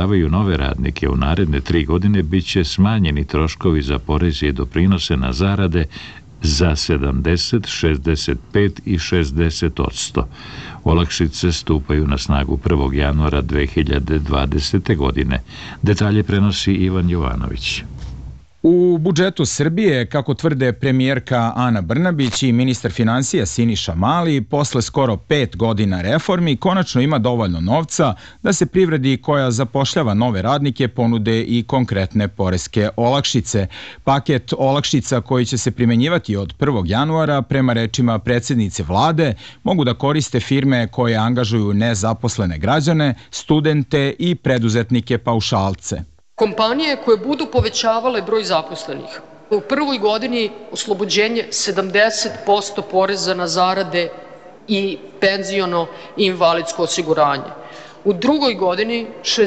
zapošljavaju nove radnike u naredne 3 godine biće smanjeni troškovi za poreze i doprinose na zarade za 70, 65 i 60%. Olakšice stupaju na snagu 1. januara 2020. godine. Detalje prenosi Ivan Jovanović. U budžetu Srbije, kako tvrde premijerka Ana Brnabić i ministar finansija Siniša Mali, posle skoro 5 godina reformi konačno ima dovoljno novca da se privredi koja zapošljava nove radnike ponude i konkretne poreske olakšice. Paket olakšica koji će se primenjivati od 1. januara, prema rečima predsjednice vlade, mogu da koriste firme koje angažuju nezaposlene građane, studente i preduzetnike paušalce. Kompanije koje budu povećavale broj zaposlenih. U prvoj godini oslobođenje 70% poreza na zarade i penziono i invalidsko osiguranje. U drugoj godini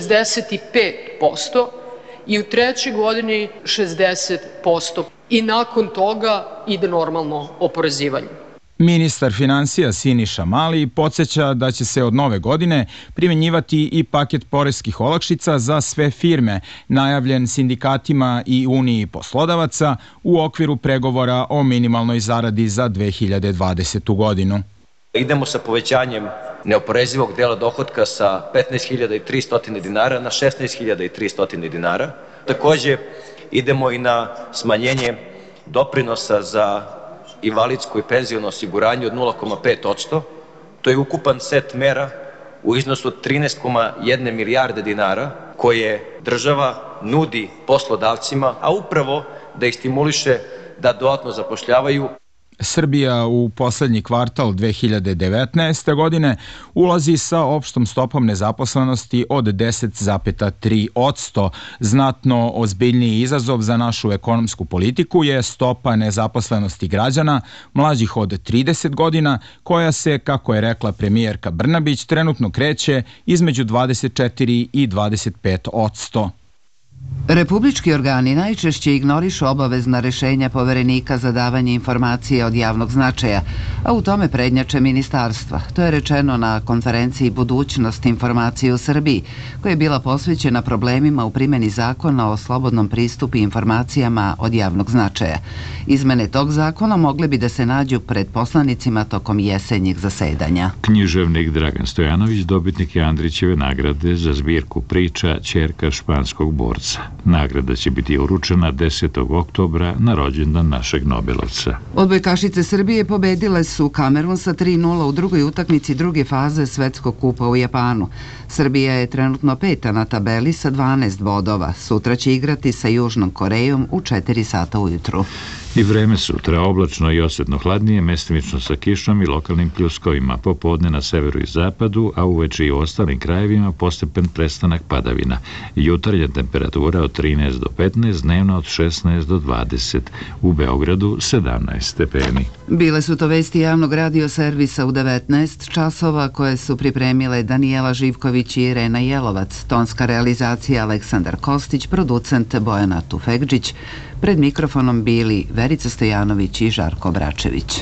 65% i u trećoj godini 60%. I nakon toga ide normalno oporezivanje. Ministar finansija Siniša Mali podsjeća da će se od nove godine primenjivati i paket poreskih olakšica za sve firme, najavljen sindikatima i Uniji poslodavaca u okviru pregovora o minimalnoj zaradi za 2020. godinu. Idemo sa povećanjem neoporezivog dela dohotka sa 15.300 dinara na 16.300 dinara. Takođe, idemo i na smanjenje doprinosa za invalidsko i penziono osiguranje od 0,5%. To je ukupan set mera u iznosu od 13,1 milijarde dinara koje država nudi poslodavcima, a upravo da ih stimuliše da dodatno zapošljavaju. Srbija u poslednji kvartal 2019. godine ulazi sa opštom stopom nezaposlenosti od 10,3%. Znatno ozbiljniji izazov za našu ekonomsku politiku je stopa nezaposlenosti građana mlađih od 30 godina, koja se, kako je rekla premijerka Brnabić, trenutno kreće između 24 i 25%. Republički organi najčešće ignorišu obavezna rešenja Poverenika za davanje informacije od javnog značaja, a u tome prednjače ministarstva. To je rečeno na konferenciji Budućnost informacije u Srbiji, koja je bila posvećena problemima u primjeni zakona o slobodnom pristupu informacijama od javnog značaja. Izmene tog zakona mogle bi da se nađu pred poslanicima tokom jesenjeg zasedanja. Književnik Dragan Stojanović dobitnik je Andrićeve nagrade za zbirku priča Ćerka španskog borca. Nagrada će biti uručena 10. oktobra na rođendan našeg Nobelovca. Odbojkašice Srbije pobedile su Kamerun sa 3:0 u drugoj utakmici druge faze Svetskog kupa u Japanu. Srbija je trenutno 5. na tabeli sa 12 bodova. Sutra će igrati sa Južnom Korejom u 4 sata ujutru. I vreme sutra oblačno i osetno hladnije, mestimično sa kišom i lokalnim pljuskovima. Popodne na severu i zapadu, a uveče i u ostalim krajevima postepen prestanak padavina. Jutarnja temperatura od 13 do 15, dnevna od 16 do 20. U Beogradu 17 stepeni. Bile su to vesti javnog radio servisa u 19 časova koje su pripremile Danijela Živković i Irena Jelovac. Tonska realizacija Aleksandar Kostić, producent Bojana Tufegđić. Pred mikrofonom bili Verica Stojanović i Žarko Bračević.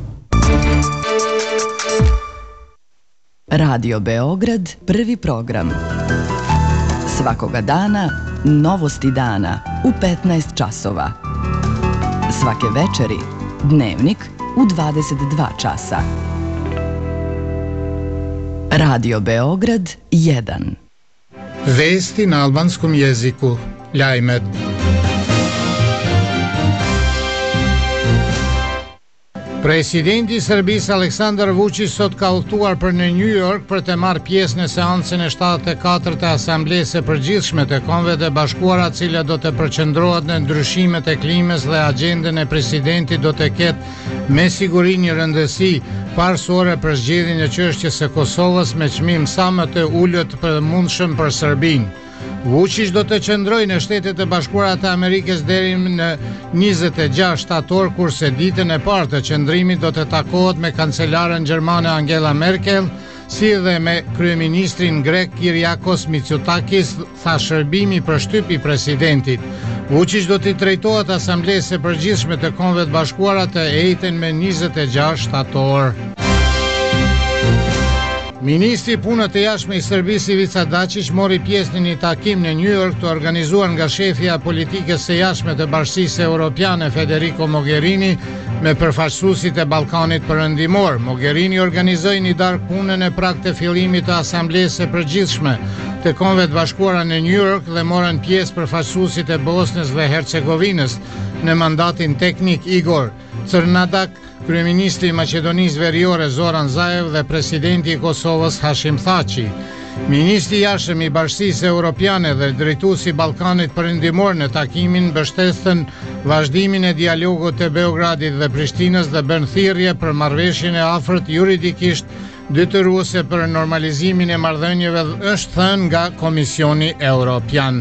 Radio Beograd, prvi program. Svakoga dana, novosti dana u 15 časova. Svake večeri, dnevnik u 22 časa. Radio Beograd 1. Vesti na albanskom jeziku. Lajmet. Presidenti Serbisë Aleksandar Vučić sot ka udhëtuar për në New York për të marrë pjesë në seancën e 74 të Asamblesë së Përgjithshme të Kombeve të Bashkuara, e cila do të përqendrohet në ndryshimet e klimës dhe agjendën e presidentit do të ketë me siguri një rëndësi parësore për zgjedhjen e çështjes së Kosovës me çmim sa më të ulët të mundshëm për Serbinë. Vučić do të qëndrojë në Shtetet e Bashkuara të Amerikës deri në 26 shtator, kurse ditën e parë të qëndrimit do të takohet me kancelaren gjermane Angela Merkel, si dhe me kryeministrin grek Kyriakos Mitsotakis, tha shërbimi përshtypi presidentit. Vučić do t'i drejtohet Asamblesë së Përgjithshme të Kombeve të Bashkuara të ejten me 26 shtator. Ministri i Punëve të Jashtme i Serbisë Ivica Dačić mori pjesë në një takim në New York të organizuar nga shefja e politikës së jashtme të Bashkisë Evropiane Federico Mogherini me përfaqësuesit e Ballkanit Perëndimor. Mogherini organizoi një darkë pune në prag të fillimit të Asamblesë së Përgjithshme të Kombeve të Bashkuara në New York dhe morën pjesë përfaqësuesit e Bosnjës dhe Hercegovinës në mandatin teknik Igor Crnadak, kryeministri i Maqedonisë Veriore Zoran Zaev dhe presidenti i Kosovës Hashim Thaçi. Ministri i Jashtëm i Bashkisë Evropiane dhe drejtuesi i Ballkanit Perëndimor në takimin mbështetën vazhdimin e dialogut të Beogradit dhe Prishtinës dhe bën thirrje për marrëveshjen e afërt juridikisht detyruese për normalizimin e marrëdhënieve, është thënë nga Komisioni Evropian.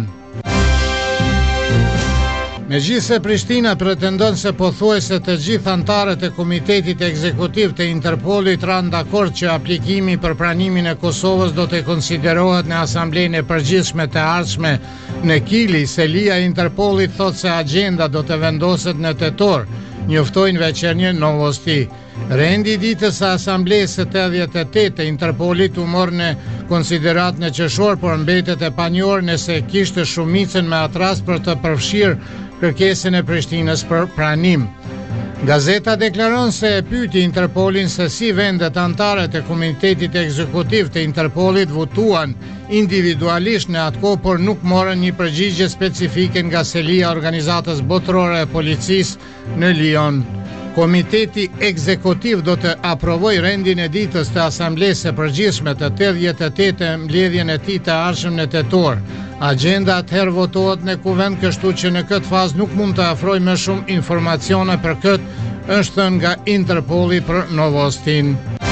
Megjithse Prishtina pretendon se pothuajse të gjithë anëtarët e Komitetit Ekzekutiv të Interpolit ranë dakord që aplikimi për pranimin e Kosovës do të konsiderohet në Asamblenë e Përgjithshme të ardhshme në Kili, selia e Interpolit thotë se agjenda do të vendoset në tetor, njoftojnë veçanërisht Novosti. Rendi i ditës së Asamblesë së 88 të Interpolit u mor në konsiderat në qershor, por mbetet e panjohur nëse kishte shumicën me atras për të përfshirë kërkesën e Prishtinës për pranim. Gazeta deklaron se e pyeti Interpolin se si vendet anëtare të Komitetit Ekzekutiv të Interpolit votuan individualisht në atë kohë, por nuk morën një përgjigje specifike nga selia e Organizatës Botërore e Policisë në Lyon. Komiteti Ekzekutiv do të aprovojë rendin e ditës të Asamblesë së Përgjithshme të 88 mbledhjen e tij të ardhshëm në tetor. Agjenda atëherë votohet në kuvend, kështu që në këtë fazë nuk mund të afroj më shumë informacione për këtë, është thënë nga Interpoli për Novostin.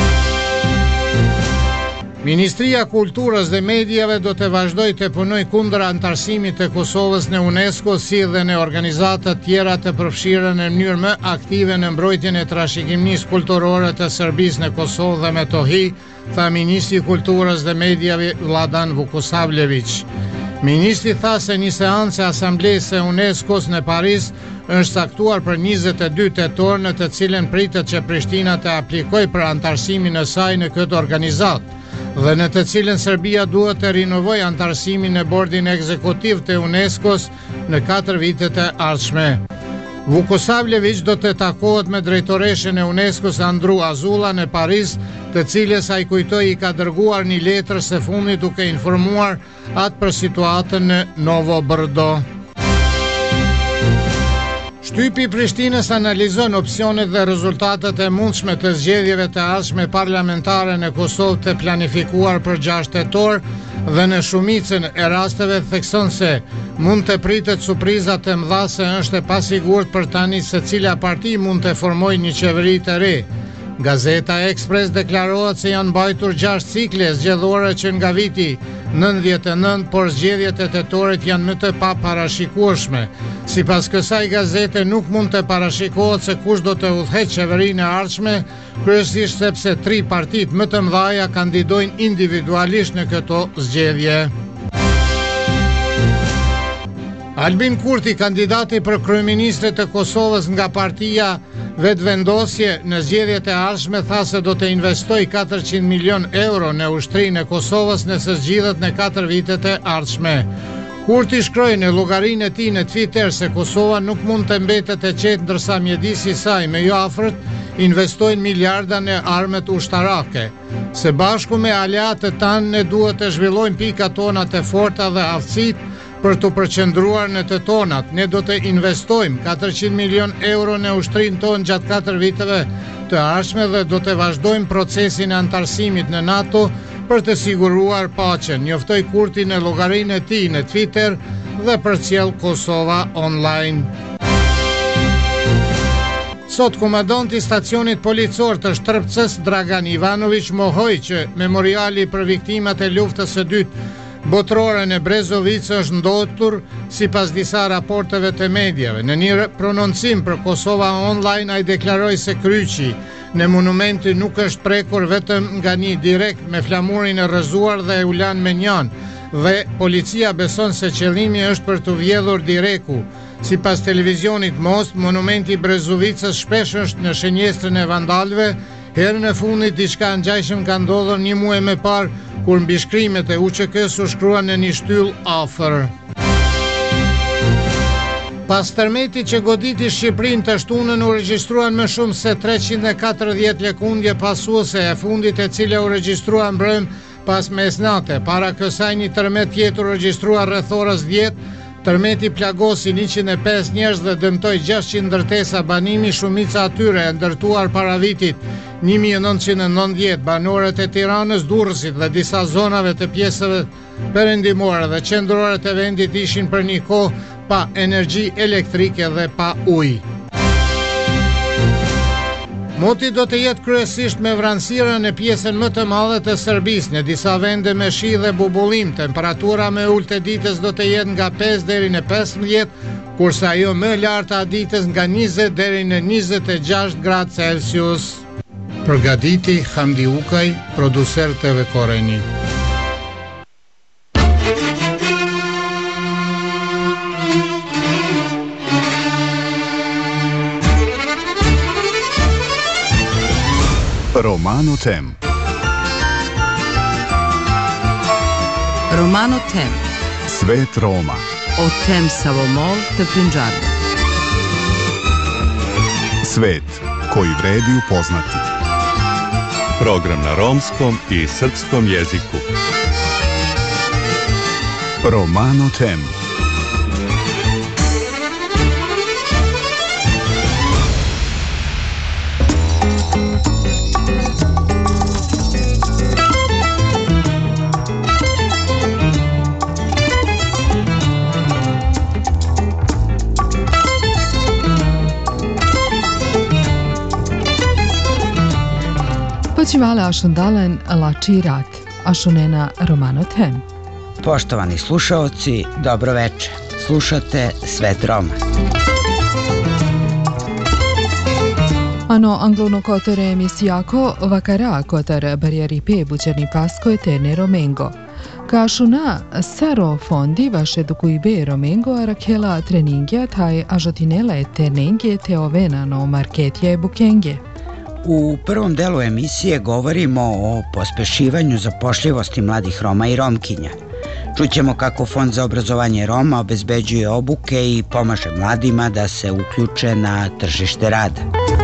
Ministria e Kulturës dhe Mediave do të vazhdojë të punojë kundër anëtarësimit të Kosovës në UNESCO, si dhe në organizata tjera të përfshira në mënyrë më aktive në mbrojtjen e trashëgimisë kulturore të Serbisë në Kosovë dhe Metohi, tha Ministri i Kulturës dhe Mediave Vladan Vukosavljević. Ministri tha se një seancë e Asamblesë e UNESCO-s në Paris është saktuar për 22 tetor, në të cilën pritet që Prishtina të aplikojë për anëtarësimin e saj në këtë organizatë, dhe në të cilën Serbia duhet të rinovojë anëtarësimin në bordin ekzekutiv të UNESCO-s në 4 vitet e ardhshme. Vukosavljević do të takohet me drejtoreshën e UNESCO-s Andru Azula në Paris, të cilës ai kujtoi i ka dërguar një letër së fundit duke informuar atë për situatën në Novo Brdo. Shtypi i Prishtinës analizon opsionet dhe rezultatet e mundshme të zgjedhjeve të ardhshme parlamentare në Kosovë të planifikuar për 6 tetor dhe në shumicën e rasteve thekson se mund të pritet surpriza të mëdha, se është e pasigurt për tani se cila parti mund të formojë një qeveri të re. Gazeta Express deklarohet se janë mbajtur 6 cikle zgjedhore që nga viti 99, por zgjedhjet e tetorit janë më të paparashikueshme. Sipas kësaj gazete nuk mund të parashikohet se kush do të udhëheqë qeverinë e ardhshme, kryesisht sepse 3 partitë më të mëdha kandidojnë individualisht në këto zgjedhje. Albin Kurti, kandidati për kryeministrit të Kosovës nga partia Vetëvendosje në zgjedhjet e ardhshme, tha se do të investojë 400 milion euro në ushtrinë e Kosovës nëse zgjidhet në 4 vitet e ardhshme. Kurti shkroi në llogarinë e tij në Twitter se Kosova nuk mund të mbetet e qetë ndërsa mjedisi i saj me jo afërt investojnë miliarda në armët ushtarake. Së bashku me aleatët tanë ne duhet të zhvillojmë pikat tona të forta dhe aftësitë për të përqendruar në të tonat. Ne do të investojmë 400 milion euro në ushtrinë tonë gjatë 4 viteve të ardhshme dhe do të vazhdojmë procesin e anëtarësimit në NATO për të siguruar paqen, njoftoi Kurti në llogarinë e tij në Twitter dhe përcjell Kosova Online. Sot komandanti i stacionit policor të Shtrpcës Dragan Ivanović mohoi që memoriali për viktimat e luftës së dytë botërore në Brezovic është ndodhur sipas disa raporteve të mediave. Në një prononcim për Kosova Online ai deklaroi se kryqi në monumenti nuk është prekur vetëm nga një direkt me flamurin e rrëzuar dhe e ulan me njan, dhe policia beson se qëllimi është për të vjedhur direku. Sipas televizionit Most, monumenti i Brezovicës shpesh është në shënjestrën e vandalëve, Herën e fundit diçka ngjashëm ka ndodhur një muaj më parë kur mbi shkrimet e UÇK-s u shkruan në një shtyllë afër. Pas tërmetit që goditi Shqipërinë të shtunën u regjistruan më shumë se 340 lëkundje pasuese, e fundit e cila u regjistrua mbrëm pas mesnate. Para kësaj një tërmet tjetër u regjistrua rreth orës 10. Tërmeti plagosi 105 njerëz dhe dëmtoi 600 ndërtesa banimi, shumica atyre e ndërtuar para vitit 1990. Banorët e Tiranës, Durrësit dhe disa zonave të pjesëve perëndimore dhe qendrore të vendit ishin për një kohë pa energji elektrike dhe pa ujë. Moti do të jetë kryesisht me vranësira në pjesën më të madhe të Serbisë, në disa vende me shi dhe bubullim. Temperatura me ulët e ditës do të jetë nga 5 deri në 15, kurse ajo më e larta e ditës nga 20 deri në 26 gradë Celsius. Përgatiti Hamdi Ukaj, producer TV Koreni. Romano Tem. Romano Tem. Svet Roma. O tem Savomol të Prinđarda. Svet koji vredi upoznati. Program na romskom i srpskom jeziku. Romano Tem. Počivale Ašundalen Lači Rat, Ašunena Romano Tem. Poštovani slušaoci, dobro veče. Slušate Svet Roma. Ano anglono kotore emisijako vakara kotar barjaripe bučerni pasko eterne Romengo. Kašuna saro fondi vaše dukuibe Romengo arakela treningja taj ažotinela eternenge te ovena no marketje bukenge. U prvom delu emisije govorimo o pospešivanju zapošljivosti mladih Roma i Romkinja. Čućemo kako Fond za obrazovanje Roma obezbeđuje obuke i pomaže mladima da se uključe na tržište rada.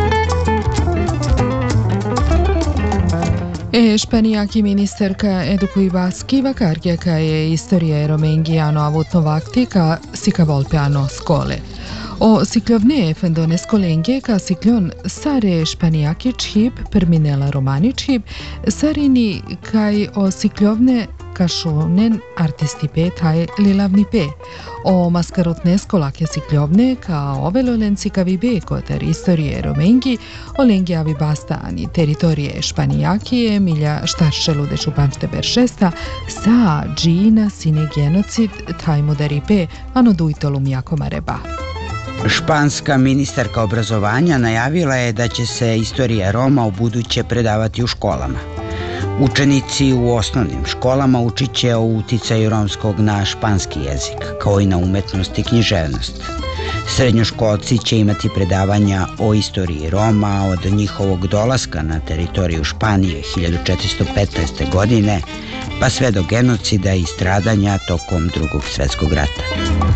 Španijaki ministerka edukuivaski vakarja ka je istorija romengijano avutno vakti ka sika volpeano skole. O siklovne fendone skolenge ka siklon sare španijaki čhib perminela romani čhib sarini kaj o siklovne kašonen artistipe taj lilavnipe. O maskarotne skolake siklovne ka ovelolenci kavibe kotar istorije romengi olengi avi bastani teritorije španijaki milja štaršelude čupanšte beršesta sa džina sine genocid taj modaripe ano dujtolum jakomareba. Španska ministarka obrazovanja najavila je da će se istorija Roma u buduće predavati u školama. Učenici u osnovnim školama učit će o uticaju romskog na španski jezik, kao i na umetnost i književnost. Srednjoškolci će imati predavanja o istoriji Roma od njihovog dolaska na teritoriju Španije 1415. godine, pa sve do genocida i stradanja tokom Drugog svjetskog rata.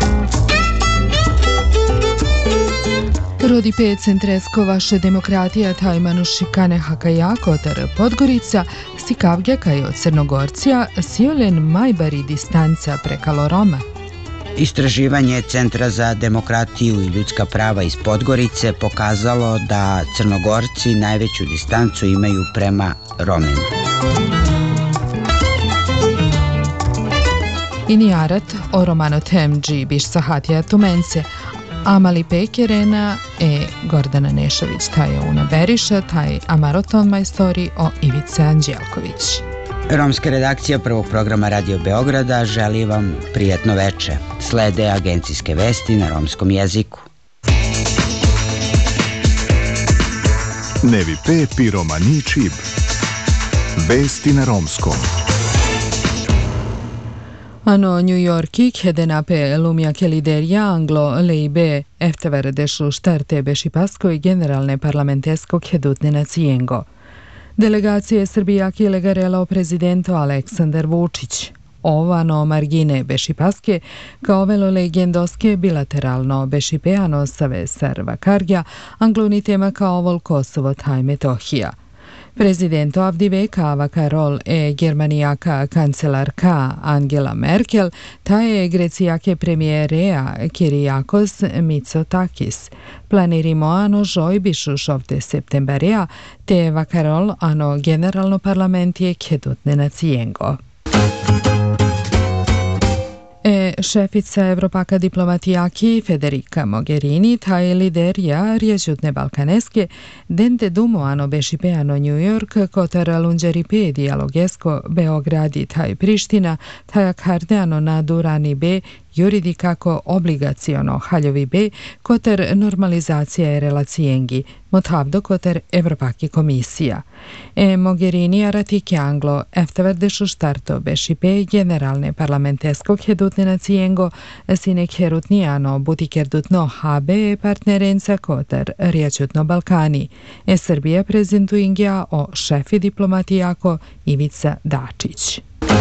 Rodi pet centresko vaše demokratija tajmanu šikane hakajako tar Podgorica, sikavgja kaj od Crnogorcija, siolen majbari distanca prekalo Roma. Istraživanje Centra za demokratiju i ljudska prava iz Podgorice pokazalo da Crnogorci najveću distancu imaju prema Romima. Inijarat o Romano Tem džibiš sahatija tumence, Amali Pekerena Gordana Nešović, taj je Una Beriša, taj Amaroton majstori o Ivice Anđelković. Romska redakcija prvog programa Radio Beograda želi vam prijatno veče. Slede agencijske vesti na romskom jeziku. Nevi Pepi Romani Čib. Vesti na romskom. Ano New Yorki khedenape lumia ke liderja anglo leibe eftever deshu štarte bešipasko i generalne parlamentesko khedutne nacijengo. Delegacije Srbijaki legarela o prezidentu Aleksandar Vučić. Ovano margine bešipaske, kao velo legendoske bilateralno bešipeano save serva kargja, angluni tema kao vol Kosovo taj Metohija. Prezidento avdiveka vakarol germanijaka kancelarka Angela Merkel, ta je grecijake premijerea Kyriakos Mitsotakis. Planirimo ano žojbišu šovte septemberea, te vakarol ano generalno parlamentije kedutne na cijengo. Šefica Evropaka diplomatijaki Federica Mogherini, taj liderja rječutne balkaneske, dente dumo ano bešipeano New York, kotar lunđeripe dijalogesko Beogradi taj Priština, taj akardeano na Durani B, juridi kako obligaciono haljovi B, kotar normalizacija relacijengi, motavdo kotar Evropaki komisija. Mogherini aratike anglo efteverdešu štarto bešipe generalne parlamenteskog hedutne na cijengo, sinek herutnijano butikerdutno HB partnerenca kotar riječutno Balkani. Srbija prezentuingja o šefi diplomatijako Ivica Dačić.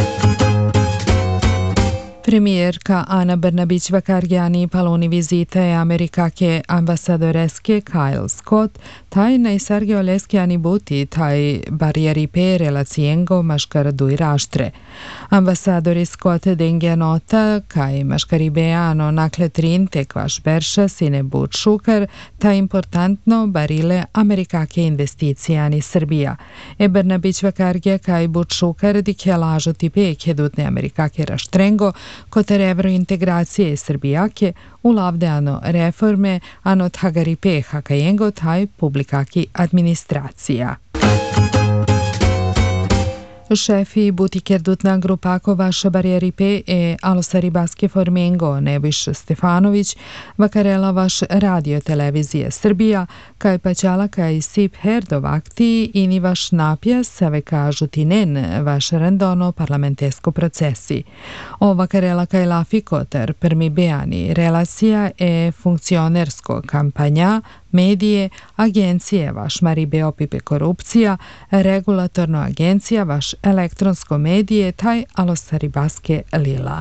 Premijerka Ana Brnabić vakargjani paloni vizite amerikake ambasadoreske Kyle Scott, taj najsarge oleskjani buti, taj barijeri pe relacijengo maškardu i raštre. Ambasadori Scott dengja nota, kaj maškaribeano nakle trinte kvaš berša sine but šukar, ta importantno barile amerikake investicijani Srbija. Brnabić vakargja kaj but šukar dike lažo tipe kedutne amerikake raštrengo, kotar evrointegracije Srbijake u lavdeano reforme ano thagaripe hakajengo taj publikaki administracija. Šefi butikerdutna grupako vaša barijeripe Alosaribaske Formengo Nebojša Stefanović, vakarela vaš radio televizije Srbija, kaj paćala kaj Sip Herdovakti ini vaš napija save kažu tinen vaš randono parlamentesko procesi. O vakarela kaj lafi kotar prmi beani relacija funkcionersko kampanja, medije, agencije vaš Maribe opipe korupcija, regulatorno agencija vaš elektronsko medije taj Alosaribaske lila.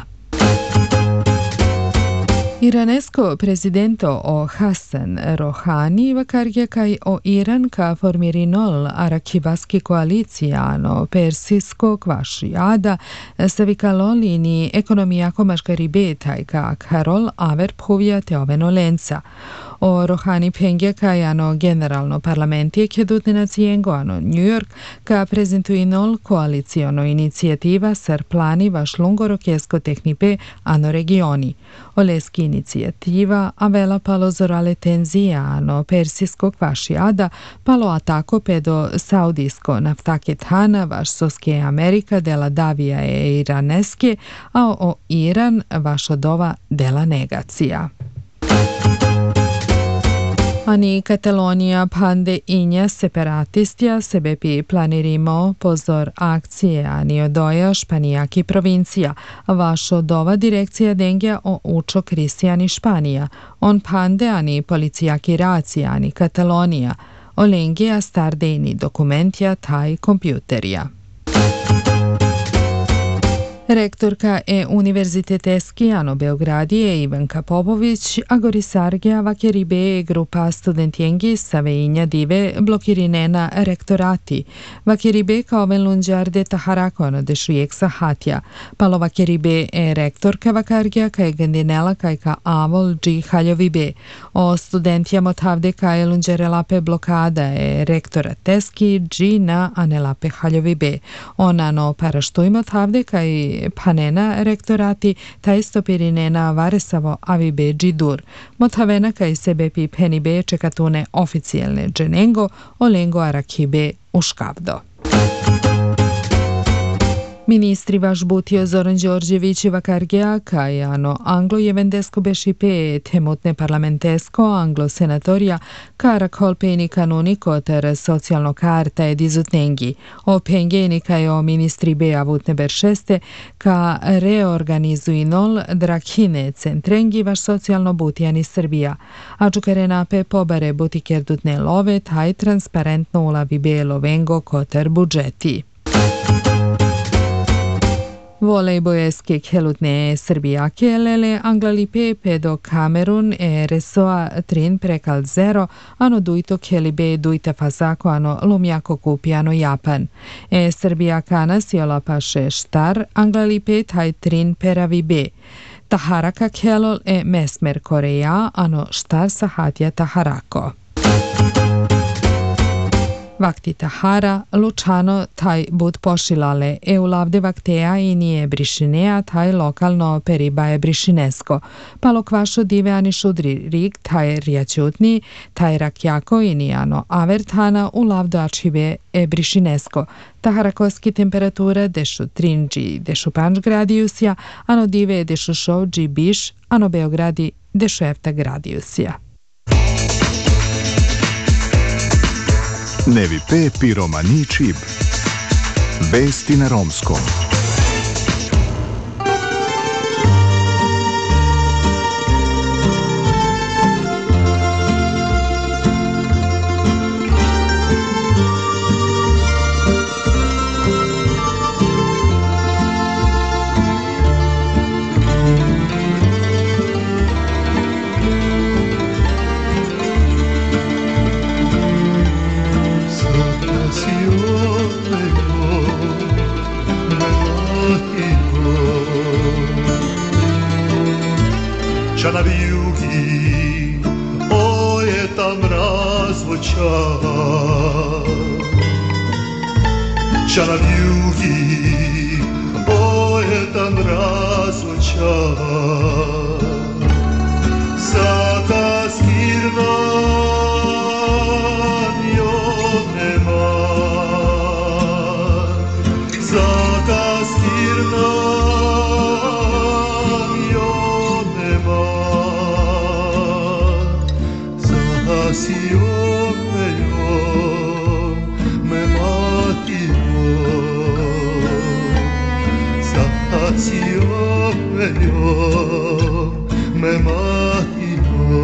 Iranesko prezidento o Hasan Rohani vakargja kaj o Iran ka formirinol arakibaski koalicijano persijsko kvašijada savikalolini ekonomijako maškaribe taj ka Karol Aver phovja te oveno lenca. O Rohani pengja kaj ano generalno parlamentije kedutne na cijengo ano New York ka prezentuinol koalicijono inicijativa sar plani vaš lungorokesko tehnipe ano regioni. Oleski inicijativa avela palo zorale tenzija ano persijsko kvašijada palo atako pedo saudijsko naftaket hana vaš soske Amerika dela davija iraneske, a o Iran vaš odova dela negacija. Ani Katalonija pande inja separatistja sebepi planirimo pozor akcije ani odoja španijaki provincija. Vašo dova direkcija dengja o učo Kristijani Španija. On pande ani policijaki racija ani Katalonija. Olengija stardejni dokumentja taj kompjuterija. Rektorka Univerziteteski ano Beogradije Ivanka Popović, agorisargja vakeribe grupa studentijengi saveinja dive blokirinena rektorati. Vakeribe kao velunđarde taharakono dešujek sahatja. Palo vakeribe rektorka vakargja kaj gandinela kaj ka avol dži haljovibe. O studentijamo tavde kaj lunđerelape blokada rektora teski dži na anelape haljovibe. Onano paraštujmo tavde kaj panena rektorati taj stopirinena varesavo avibe džidur. Motavena kaj sebepi penibe čekatune oficijelne dženengo olengo arakibe uškavdo. Ministri Važbutio Zoran Đorđević i Vakargija Kajano Anglo Jevendesko Bešipe Temotne Parlamentesko Anglo Senatoria Kara Kolpeni Kanuni Kotar socijalno karta edizutnengi o pengeni kajo ministri Bea Vutne Beršeste ka reorganizuinol Drakhine centrengi vaš socijalno butijani Srbija. A čukarenape pobare butikerdutne love taj transparentno ulavi belo vengo kotar budžeti. Volejbojeske kelutne Srbija kelele Anglalipe pedo Kamerun resoa trin prekal zero ano duito kelibe duita fasako ano lumjako kupiano Japan. Srbija kana siola paše štar Anglalipe taj trin peravi be. Taharaka kelol mesmer Koreja ano štar sahatja Taharako. Vakti Tahara, Lučano, taj bud pošilale, ulavde vakteja i nije brišinea, taj lokalno peribaje brišinesko. Palo kvašo dive ani šudri rik, taj rijaćutni, taj rakjako i nijano avertana, ulavdo ačive brišinesko. Taharakoski temperatura dešu trinđi, dešu panč gradijusja, ano dive dešu šovđi biš, ano Beogradi dešu efta gradijusja. Nevi P. Piromani Čib. Vesti na romskom. Na vijugi oje tam razvoća, ča na vijugi oje tam razvoća, sata skirna nema, sata skirna me matino.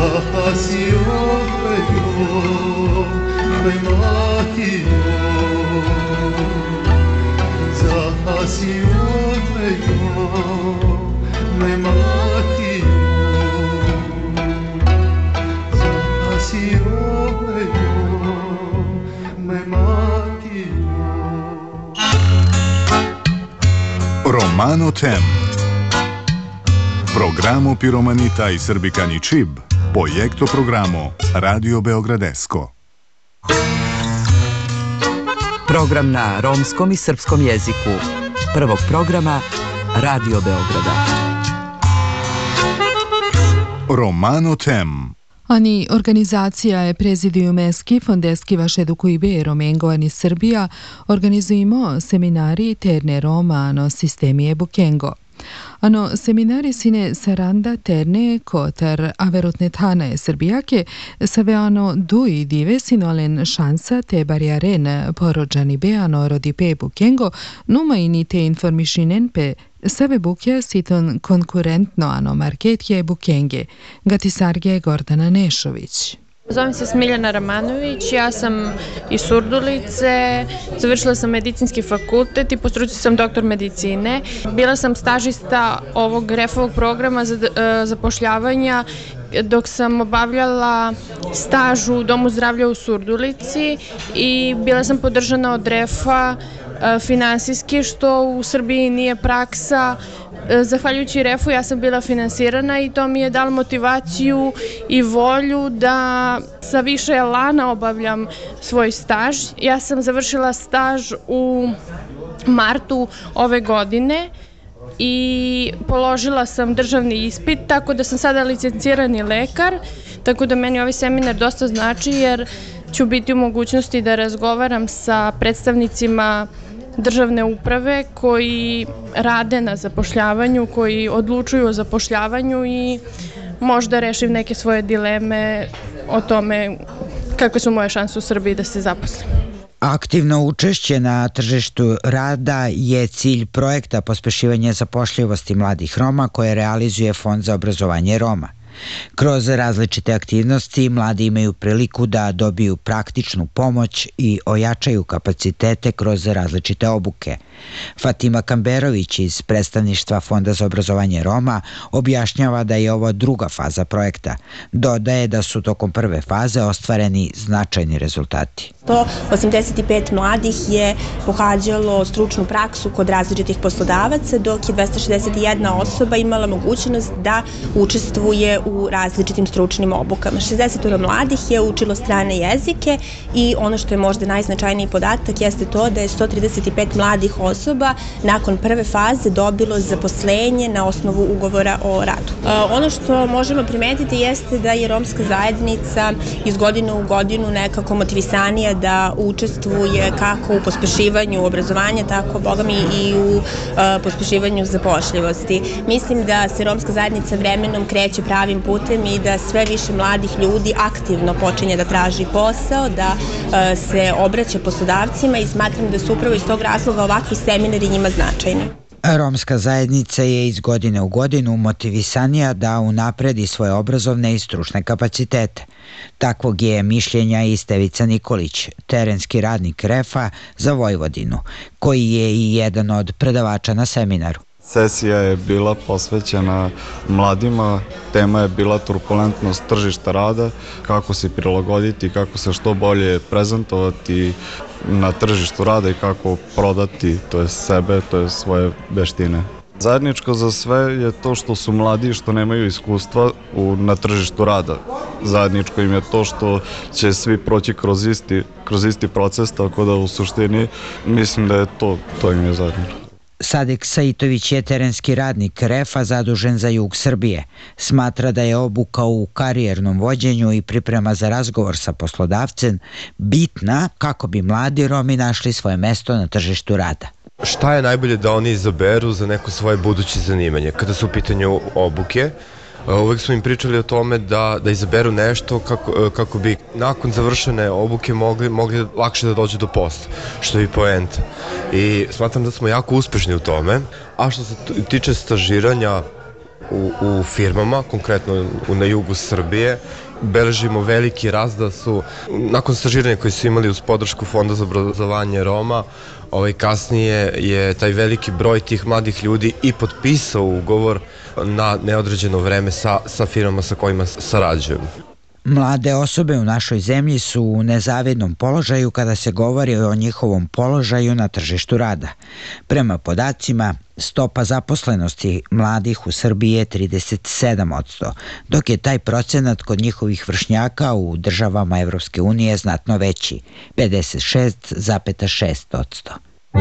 Romano Tem. Programo Piromanita i Srbikani Čib, projekto programo Radio Beogradesko. Program na romskom i srpskom jeziku. Prvog programa Radio Beograda. Romano Tem. Ani organizacija Prezidium Eski Fondeskivaš Edukuibe Romengo ani Srbija organizujemo seminari Terne Roma ano sistemije Bukengo. Ano seminari sine saranda terne kotar averotnetane srbijake saveano dui dive sinolen šansa te bariaren porođani be ano rodipe Bukengo numa inite informišinen pe save bukja siton konkurentno ano marketje Bukenge. Gatisarge Gordana Nešović. Zovem se Smiljana Ramanović, ja sam iz Surdulice, završila sam medicinski fakultet i po struci sam doktor medicine. Bila sam stažista ovog REF-ovog programa za zapošljavanja dok sam obavljala staž u Domu zdravlja u Surdulici i bila sam podržana od REF-a finansijski, što u Srbiji nije praksa. Zahvaljujući REF-u ja sam bila finansirana i to mi je dalo motivaciju i volju da sa više elana obavljam svoj staž. Ja sam završila staž u martu ove godine i položila sam državni ispit, tako da sam sada licencirani lekar, tako da meni ovaj seminar dosta znači jer ću biti u mogućnosti da razgovaram sa predstavnicima državne uprave koji rade na zapošljavanju, koji odlučuju o zapošljavanju i možda rešim neke svoje dileme o tome kakve su moje šanse u Srbiji da se zaposlim. Aktivno učešće na tržištu rada je cilj projekta pospešivanja zapošljivosti mladih Roma koje realizuje Fond za obrazovanje Roma. Kroz različite aktivnosti mladi imaju priliku da dobiju praktičnu pomoć i ojačaju kapacitete kroz različite obuke. Fatima Kamberović iz predstavništva Fonda za obrazovanje Roma objašnjava da je ovo druga faza projekta. Dodaje da su tokom prve faze ostvareni značajni rezultati. 185 mladih je pohađalo stručnu praksu kod različitih poslodavaca, dok je 261 osoba imala mogućnost da učestvuje u različitim stručnim obukama. 60 mladih je učilo strane jezike i ono što je možda najznačajniji podatak jeste to da je 135 mladih osoba nakon prve faze dobilo zaposlenje na osnovu ugovora o radu. Ono što možemo primetiti jeste da je romska zajednica iz godine u godinu nekako motivisanija da učestvuje kako u pospešivanju obrazovanja, tako bogami i u pospešivanju zapošljivosti. Mislim da se romska zajednica vremenom kreće pravim putem i da sve više mladih ljudi aktivno počinje da traži posao, da se obraća poslodavcima i smatram da su upravo iz tog razloga ovakvi seminari njima značajni. Romska zajednica je iz godine u godinu motivisanija da unapredi svoje obrazovne i stručne kapacitete. Takvog je mišljenja i Stevica Nikolić, terenski radnik REF-a za Vojvodinu, koji je i jedan od predavača na seminaru. Sesija je bila posvećena mladima, tema je bila turbulentnost tržišta rada, kako se prilagoditi, kako se što bolje prezentovati na tržištu rada i kako prodati sebe, svoje veštine. Zajedničko za sve je to što su mladi i što nemaju iskustva na tržištu rada. Zajedničko im je to što će svi proći kroz isti proces, tako da u suštini mislim da je to im je zajedničko. Sadek Saitović je terenski radnik REF-a zadužen za jug Srbije. Smatra da je obuka u karijernom vođenju i priprema za razgovor sa poslodavcem bitna kako bi mladi Romi našli svoje mesto na tržištu rada. Šta je najbolje da oni izaberu za neko svoje buduće zanimanje? Kada su u pitanju obuke, uvek smo im pričali o tome da izaberu nešto kako bi nakon završene obuke mogli lakše da dođu do posla, što je i poenta. I smatram da smo jako uspešni u tome. A što se tiče stažiranja, u firmama, konkretno na jugu Srbije. Beležimo veliki rast da su, nakon stažiranja koji su imali uz podršku Fonda za obrazovanje Roma, kasnije je taj veliki broj tih mladih ljudi i potpisao ugovor na neodređeno vreme sa firmama sa kojima sarađujemo. Mlade osobe u našoj zemlji su u nezavidnom položaju kada se govori o njihovom položaju na tržištu rada. Prema podacima, stopa zaposlenosti mladih u Srbiji je 37%, dok je taj procenat kod njihovih vršnjaka u državama Evropske unije znatno veći, 56,6%.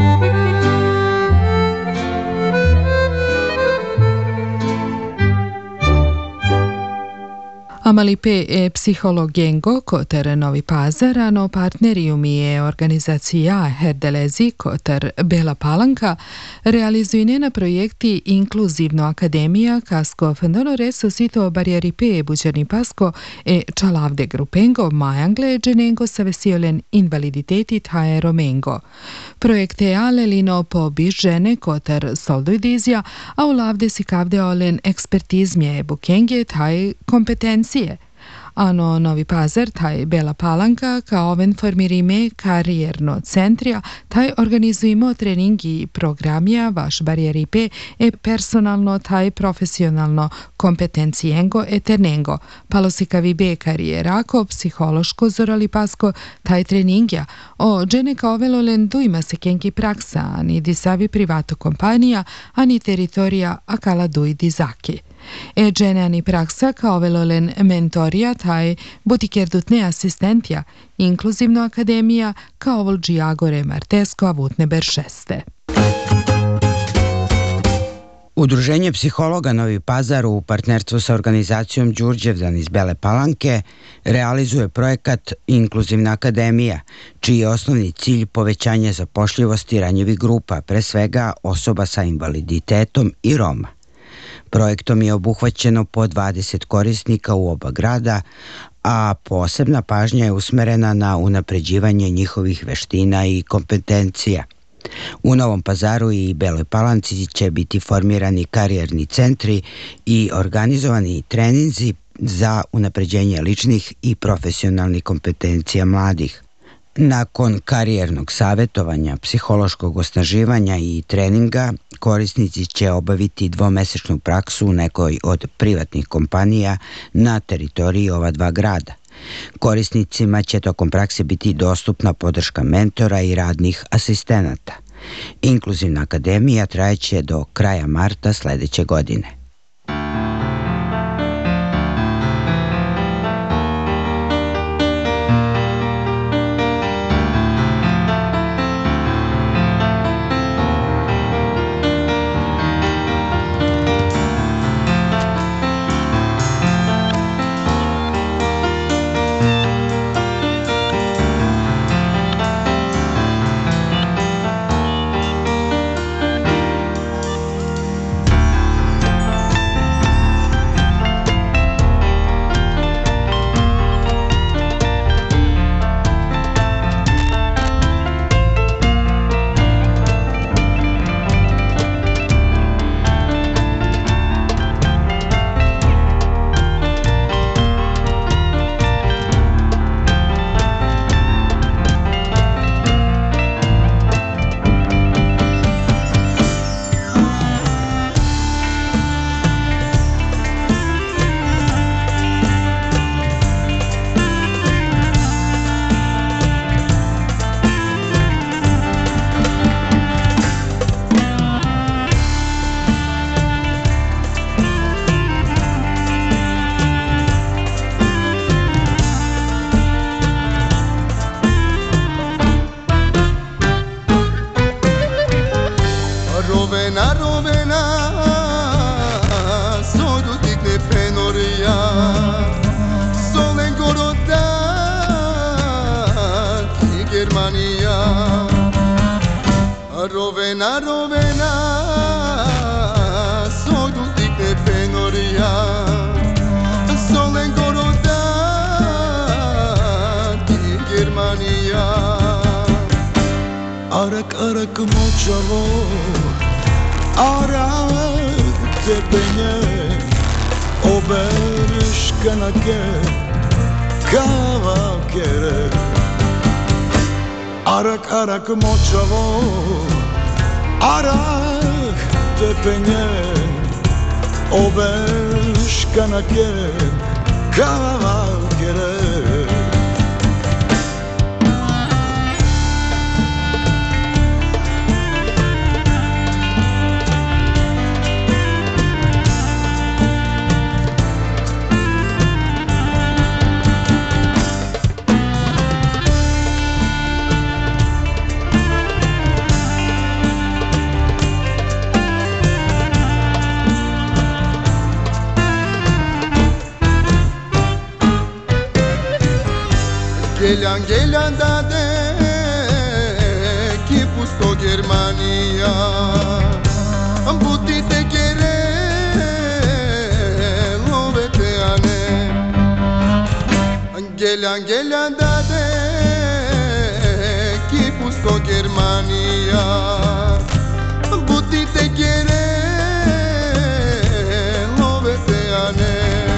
Amalipe je psihologengo koter Novi Pazar, ano partnerium je organizacija Herdelezi koter Bela Palanka, realizuje na projekti Inkluzivno akademija kasko fendonoreso sito barrieripe buđerni pasko e čalavde grupengo majangle dženengo savesiolen invaliditeti tae romengo. Projekte alelino po biš žene koter soldojdizja, a u lavde si kavde olen ekspertizmje bukenge taj kompetencije. Ano Novi Pazar, taj Bela Palanka, kao oven formirime karijerno centrija, taj organizujemo treningi programija vaš barijeripe e personalno taj profesionalno kompetencijengo e ternengo. Palosikavi be karijerako, psihološko zorali pasko, taj treningja. O džene kao velolen dujma se kenki praksa, ani disavi privato kompanija, ani teritorija akala duj dizaki. E dženeani praksa kao velolen mentorija taj botikerdutne asistentija, inkluzivno akademija kao volđi Agore Martesko avutne beršeste. Udruženje psihologa Novi Pazar u partnerstvu sa organizacijom Đurđevdan iz Bele Palanke realizuje projekat Inkluzivna akademija, čiji je osnovni cilj povećanje zapošljivosti ranjivih grupa, pre svega osoba sa invaliditetom i Roma. Projektom je obuhvaćeno po 20 korisnika u oba grada, a posebna pažnja je usmerena na unapređivanje njihovih veština i kompetencija. U Novom Pazaru i Beloj Palanci će biti formirani karijerni centri i organizovani treninzi za unapređenje ličnih i profesionalnih kompetencija mladih. Nakon karijernog savjetovanja, psihološkog osnaživanja i treninga, korisnici će obaviti dvomesečnu praksu u nekoj od privatnih kompanija na teritoriji ova dva grada. Korisnicima će tokom prakse biti dostupna podrška mentora i radnih asistenata. Inkluzivna akademija trajeće do kraja marta sledeće godine. Arak arak močalo, arak tepenje oberškanake kavakere arak arak močavo arak tepenje oberškanake kavakere Gelen dade ki pusto Germania Buti te kere lovete ane Gelen dade ki pusto Germania Buti te kere lovete ane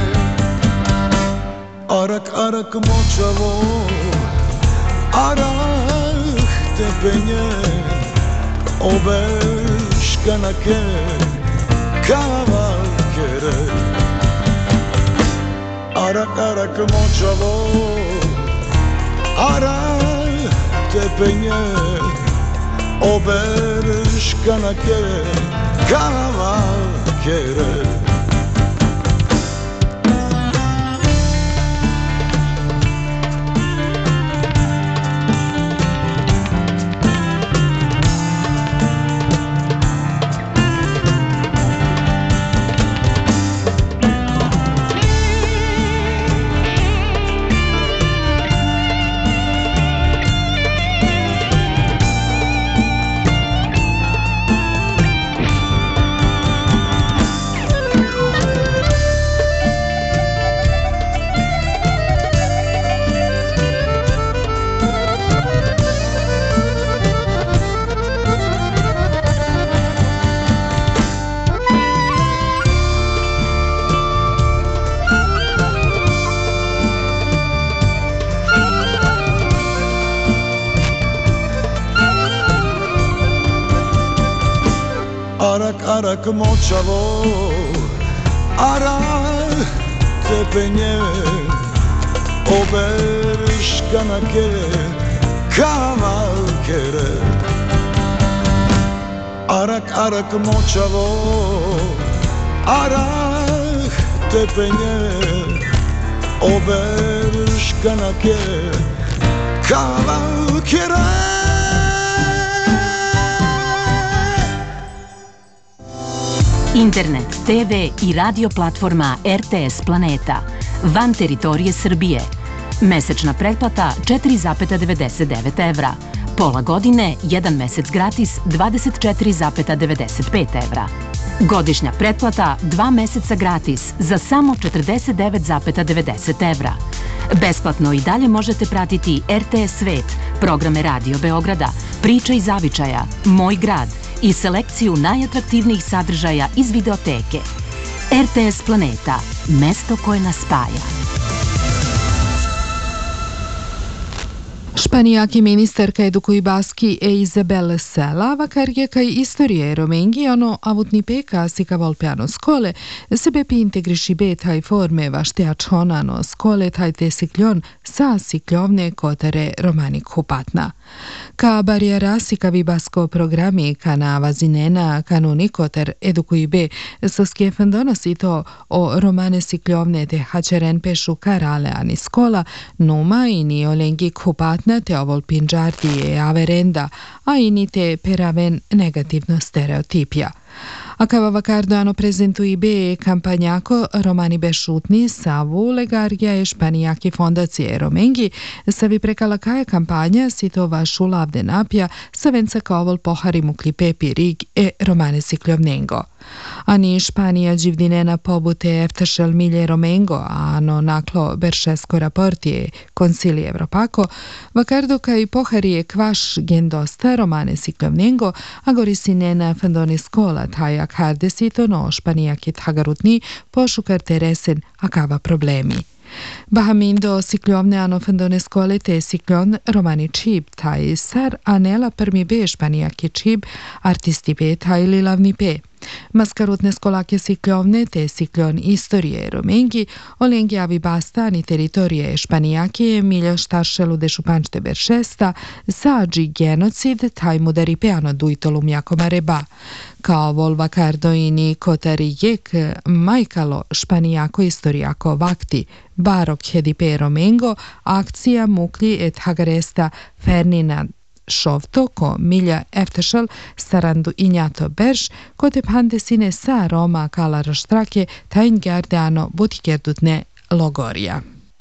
Arak arak močavo arak tepenje oberškanake kavakere arak arak močavo arak tepenje oberškanake kavakere arak močavo arak tepenje oberškanake kavakere arak arak močavo arak tepenje oberškanake kavakere Internet, TV i radio platforma RTS Planeta van teritorije Srbije. Mesečna pretplata 4,99 evra. Pola godine, 1 mesec gratis 24,95 evra. Godišnja pretplata 2 meseca gratis za samo 49,90 evra. Besplatno i dalje možete pratiti RTS Svet, programe Radio Beograda, Priča iz Zavičaja, Moj grad i selekciju najatraktivnijih sadržaja iz videoteke. RTS Planeta, mesto koje nas spaja. Španijaki ministarka edukujbaski e Izabele Sela, vakarje kaj istorije romengiano, avutni peka sika volpeano skole, sebe pi integriši betaj forme vašteačonano skole taj te sikljon sa sikljovne kotere romanik hupatna. Ka barijera sika vibasko programi kana vazinena kanunikoter edukujbe sa skjefen donosi to o romane sikljovne te hačeren pešu karale ani skola, numa i ni olengi hupatna te ovol pinđardi e averenda, a ini te peraven negativno stereotipja. A kava vakardoano prezentui be kampanjako romani bešutni savu legargija e španijaki fondacije Romengi savi prekala kaja kampanja si to vašu lavde napja sa venca kaovol poharimu klipepi rig e romane sikljovnengo. Ani Španija dživdinena pobute eftašel milje Romengo, a no naklo beršesko raportije konsili Evropako, vakardo kaj poharije kvaš gendosta romane sikljovnengo, a gorisinena fandoni skola taja Spaniak Hardesito no Spaniakit Hagarutni pošukar teresen akava problemi. Bahamindo ciclovne hanno fendone skole te ciclon romani cib taj sar anela permi be Spaniaki cib artisti pe taj lilavni pe. Maskarutne skolake ciclovne te ciclon istorije romengi olengi avi bastani teritorije Španijake milja štašelu de šupančte beršesta sađi genocid taj mudari peano duitolum jakoma reba. Kao volva kardoini kotari jek majkalo Španijako istorijako vakti barok hedipe romengo akcija mukli et hagaresta Ferdinand Šovto ko milja eftešal starandu injato berš kote pandesine sa Roma kala raštrake tajn gardeano butikerdutne logorija.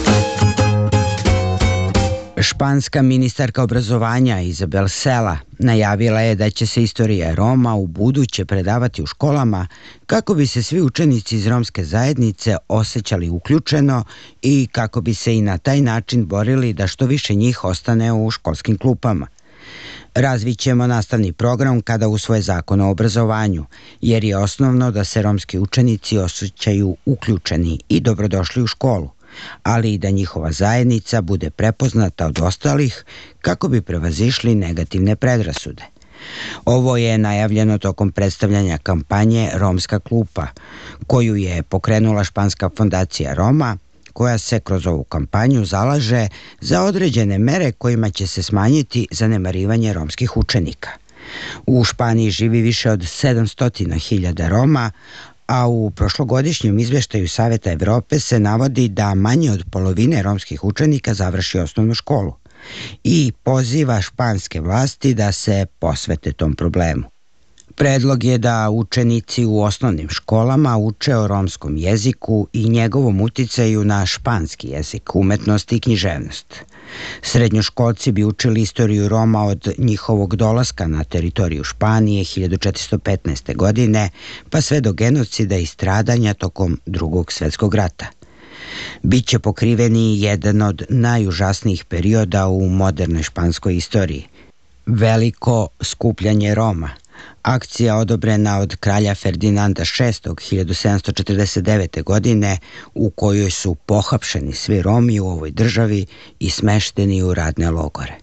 Španska ministarka obrazovanja Izabel Sela najavila je da će se istorija Roma u buduće predavati u školama kako bi se svi učenici iz romske zajednice osjećali uključeno i kako bi se i na taj način borili da što više njih ostane u školskim klupama. Razvićemo nastavni program kada usvoje zakon o obrazovanju, jer je osnovno da se romski učenici osjećaju uključeni i dobrodošli u školu, ali i da njihova zajednica bude prepoznata od ostalih kako bi prevazišli negativne predrasude. Ovo je najavljeno tokom predstavljanja kampanje Romska klupa, koju je pokrenula Španska fondacija Roma, koja se kroz ovu kampanju zalaže za određene mere kojima će se smanjiti zanemarivanje romskih učenika. U Španiji živi više od 700.000 Roma, a u prošlogodišnjem izveštaju Saveta Evrope se navodi da manje od polovine romskih učenika završi osnovnu školu i poziva španske vlasti da se posvete tom problemu. Predlog je da učenici u osnovnim školama uče o romskom jeziku i njegovom uticaju na španski jezik, umetnost i književnost. Srednjoškolci bi učili istoriju Roma od njihovog dolaska na teritoriju Španije 1415. godine, pa sve do genocida i stradanja tokom Drugog svjetskog rata. Biće pokriveni jedan od najužasnijih perioda u modernoj španskoj istoriji. Veliko skupljanje Roma, akcija odobrena od kralja Ferdinanda VI 1749. godine u kojoj su pohapšeni svi Romi u ovoj državi i smešteni u radne logore.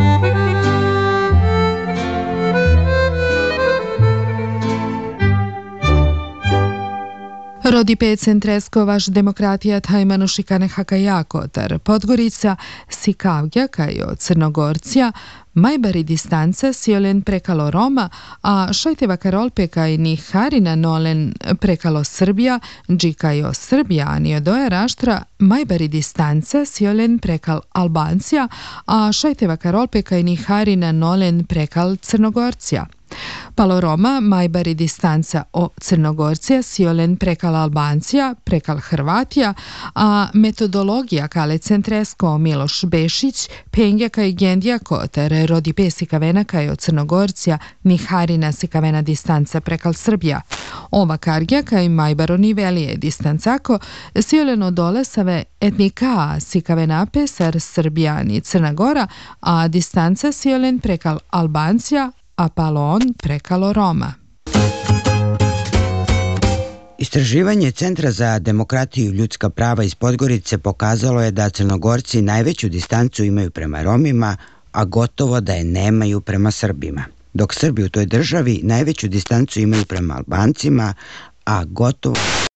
Rodi pecen treskovaš demokratija tajmanu šikane hakajako, tar Podgorica si kavgja kajo Crnogorcija, majbari distanca siolen prekalo Roma, a šajteva karolpe kaj ni harina nolen prekalo Srbija, džikajo Srbija, anio doja raštra, majbari distanca siolen prekal Albancija, a šajteva karolpe kaj ni harina nolen prekal Crnogorcija. Palo Roma, majbari distanca o Crnogorcija, siolen prekal Albancija, prekal Hrvatija, a metodologija kale centresko Miloš Bešić, penja kaj gendija koter, rodi pesika vena kaj o Crnogorcija, ni harina sikavena distanca prekal Srbija. Ova kargja kaj majbaro nivelije distancako, siolen dolesave etnika sikavena pesar Srbija ni Crna Gora, a distanca siolen prekal Albancija, a palon prekalo Roma. Istraživanje Centra za demokratiju i ljudska prava iz Podgorice pokazalo je da Crnogorci najveću distancu imaju prema Romima, a gotovo da je nemaju prema Srbima. Dok Srbi u toj državi najveću distancu imaju prema Albancima, a gotovo